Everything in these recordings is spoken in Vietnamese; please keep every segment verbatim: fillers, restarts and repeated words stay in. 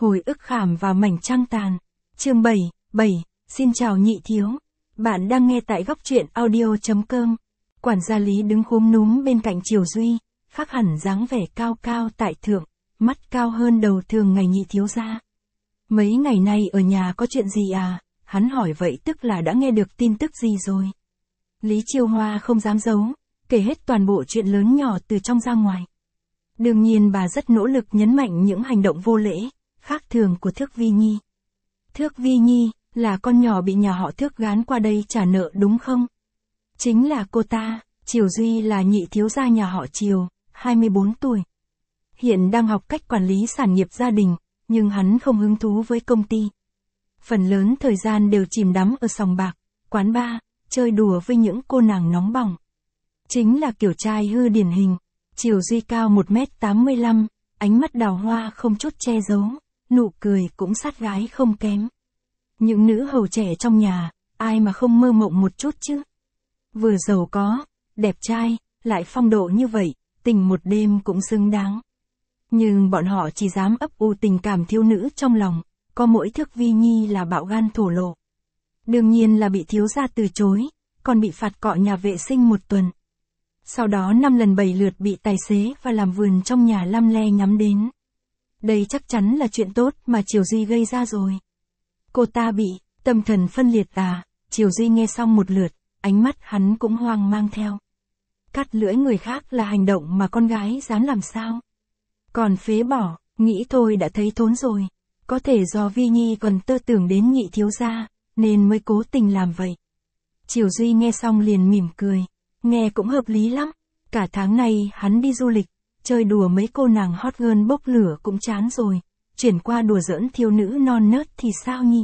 Hồi ức khảm vào mảnh trăng tàn. Chương bảy, bảy, xin chào nhị thiếu. Bạn đang nghe tại góc truyện audio chấm com. Quản gia Lý đứng khúm núm bên cạnh Triều Duy, khác hẳn dáng vẻ cao cao tại thượng, mắt cao hơn đầu thường ngày nhị thiếu gia. Mấy ngày nay ở nhà có chuyện gì à? Hắn hỏi vậy tức là đã nghe được tin tức gì rồi. Lý Chiêu Hoa không dám giấu, kể hết toàn bộ chuyện lớn nhỏ từ trong ra ngoài. Đương nhiên bà rất nỗ lực nhấn mạnh những hành động vô lễ, khác thường của Thước Vi Nhi. Thước Vi Nhi, là con nhỏ bị nhà họ Thước gán qua đây trả nợ đúng không? Chính là cô ta. Triều Duy là nhị thiếu gia nhà họ Triều, hai mươi bốn tuổi. Hiện đang học cách quản lý sản nghiệp gia đình, nhưng hắn không hứng thú với công ty. Phần lớn thời gian đều chìm đắm ở sòng bạc, quán bar, chơi đùa với những cô nàng nóng bỏng. Chính là kiểu trai hư điển hình. Triều Duy cao một mét tám mươi lăm, ánh mắt đào hoa không chút che giấu, nụ cười cũng sát gái không kém. Những nữ hầu trẻ trong nhà, ai mà không mơ mộng một chút chứ? Vừa giàu có, đẹp trai, lại phong độ như vậy, tình một đêm cũng xứng đáng. Nhưng bọn họ chỉ dám ấp ủ tình cảm thiếu nữ trong lòng, có mỗi Thước Vi Nhi là bạo gan thổ lộ. Đương nhiên là bị thiếu gia từ chối, còn bị phạt cọ nhà vệ sinh một tuần. Sau đó năm lần bảy lượt bị tài xế và làm vườn trong nhà lăm le nhắm đến. Đây chắc chắn là chuyện tốt mà Triều Duy gây ra rồi. Cô ta bị tâm thần phân liệt à? Triều Duy nghe xong một lượt, ánh mắt hắn cũng hoang mang theo. Cắt lưỡi người khác là hành động mà con gái dám làm sao? Còn phế bỏ, nghĩ thôi đã thấy thốn rồi. Có thể do Vi Nhi còn tơ tưởng đến nhị thiếu gia, nên mới cố tình làm vậy. Triều Duy nghe xong liền mỉm cười. Nghe cũng hợp lý lắm. Cả tháng này hắn đi du lịch, chơi đùa mấy cô nàng hot girl bốc lửa cũng chán rồi. Chuyển qua đùa giỡn thiếu nữ non nớt thì sao nhỉ?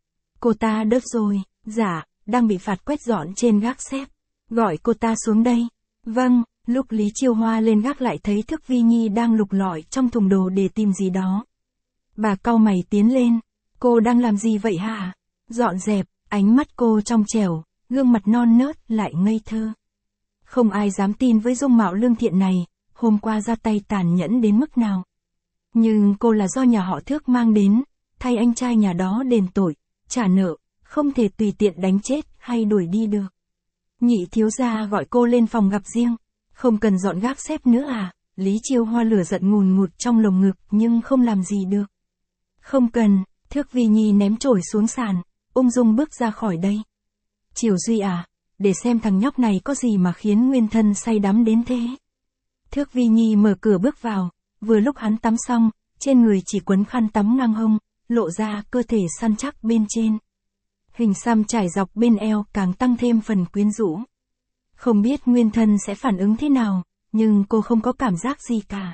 Cô ta đớp rồi. Dạ, đang bị phạt quét dọn trên gác xếp. Gọi cô ta xuống đây. Vâng. Lúc Lý Chiêu Hoa lên gác lại thấy Thước Vi Nhi đang lục lọi trong thùng đồ để tìm gì đó. Bà cau mày tiến lên. Cô đang làm gì vậy hả? Dọn dẹp. Ánh mắt cô trong trẻo, gương mặt non nớt lại ngây thơ. Không ai dám tin với dung mạo lương thiện này, hôm qua ra tay tàn nhẫn đến mức nào. Nhưng cô là do nhà họ Thước mang đến, thay anh trai nhà đó đền tội, trả nợ, không thể tùy tiện đánh chết hay đuổi đi được. Nhị thiếu gia gọi cô lên phòng gặp riêng, không cần dọn gác xếp nữa à? Lý Chiêu Hoa lửa giận ngùn ngụt trong lồng ngực nhưng không làm gì được. Không cần. Thước Vi Nhi ném chổi xuống sàn, ung dung bước ra khỏi đây. Triều Duy à, để xem thằng nhóc này có gì mà khiến nguyên thân say đắm đến thế. Thước Vi Nhi mở cửa bước vào, vừa lúc hắn tắm xong, trên người chỉ quấn khăn tắm ngang hông, lộ ra cơ thể săn chắc bên trên. Hình xăm trải dọc bên eo càng tăng thêm phần quyến rũ. Không biết nguyên thân sẽ phản ứng thế nào, nhưng cô không có cảm giác gì cả.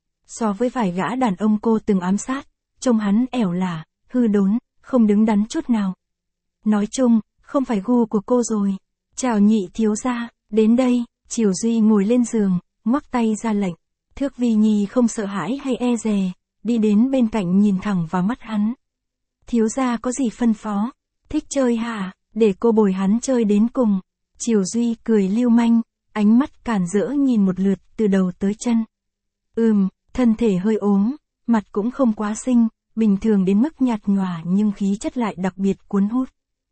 So với vài gã đàn ông cô từng ám sát, trông hắn ẻo lả, hư đốn, không đứng đắn chút nào. Nói chung, không phải gu của cô rồi. Chào nhị thiếu gia, đến đây. Triều Duy ngồi lên giường, ngoắc tay ra lệnh. Thước Vi Nhi không sợ hãi hay e dè, đi đến bên cạnh nhìn thẳng vào mắt hắn. Thiếu gia có gì phân phó? Thích chơi hả? Để cô bồi hắn chơi đến cùng. Triều Duy cười lưu manh, ánh mắt càn rỡ nhìn một lượt từ đầu tới chân. Ừm, thân thể hơi ốm, mặt cũng không quá xinh, bình thường đến mức nhạt nhòa nhưng khí chất lại đặc biệt cuốn hút.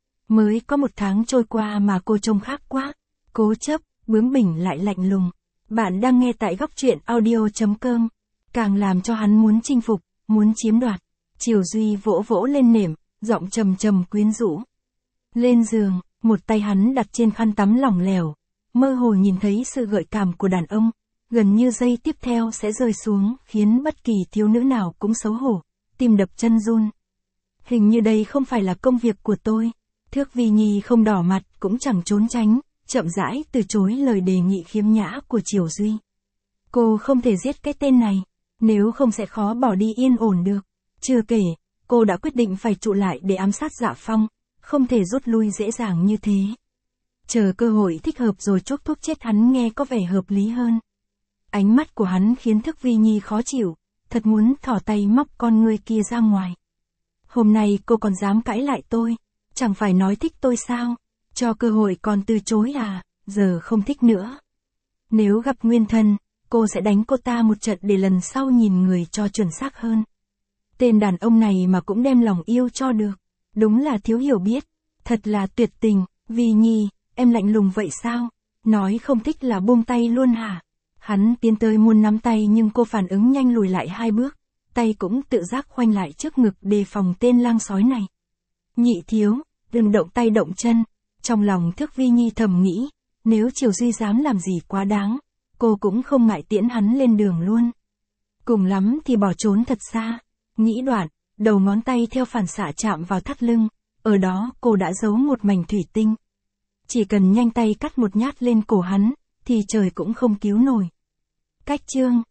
Mới có một tháng trôi qua mà cô trông khác quá. Cố chấp, bướng bỉnh lại lạnh lùng. Bạn đang nghe tại góc truyện audio chấm com. Càng làm cho hắn muốn chinh phục, muốn chiếm đoạt. Triều Duy vỗ vỗ lên nệm, giọng trầm trầm quyến rũ. Lên giường, một tay hắn đặt trên khăn tắm lỏng lẻo. Mơ hồ nhìn thấy sự gợi cảm của đàn ông. Gần như giây tiếp theo sẽ rơi xuống, khiến bất kỳ thiếu nữ nào cũng xấu hổ, tim đập chân run. Hình như đây không phải là công việc của tôi. Thước Vi Nhi không đỏ mặt, cũng chẳng trốn tránh, chậm rãi từ chối lời đề nghị khiếm nhã của Triều Duy. Cô không thể giết cái tên này, nếu không sẽ khó bỏ đi yên ổn được. Chưa kể, cô đã quyết định phải trụ lại để ám sát Dạ Phong, không thể rút lui dễ dàng như thế. Chờ cơ hội thích hợp rồi chốt thuốc chết hắn nghe có vẻ hợp lý hơn. Ánh mắt của hắn khiến Thước Vi Nhi khó chịu, thật muốn thỏ tay móc con ngươi kia ra ngoài. Hôm nay cô còn dám cãi lại tôi, chẳng phải nói thích tôi sao? Cho cơ hội còn từ chối à? Giờ không thích nữa. Nếu gặp nguyên thân, cô sẽ đánh cô ta một trận để lần sau nhìn người cho chuẩn xác hơn. Tên đàn ông này mà cũng đem lòng yêu cho được. Đúng là thiếu hiểu biết. Thật là tuyệt tình. Vi Nhi, em lạnh lùng vậy sao? Nói không thích là buông tay luôn hả? Hắn tiến tới muốn nắm tay nhưng cô phản ứng nhanh lùi lại hai bước. Tay cũng tự giác khoanh lại trước ngực đề phòng tên lang sói này. Nhị thiếu, đừng động tay động chân. Trong lòng Thước Vi Nhi thầm nghĩ, nếu Triều Duy dám làm gì quá đáng, cô cũng không ngại tiễn hắn lên đường luôn. Cùng lắm thì bỏ trốn thật xa. Nghĩ đoạn, đầu ngón tay theo phản xạ chạm vào thắt lưng, ở đó cô đã giấu một mảnh thủy tinh. Chỉ cần nhanh tay cắt một nhát lên cổ hắn, thì trời cũng không cứu nổi. Cách chương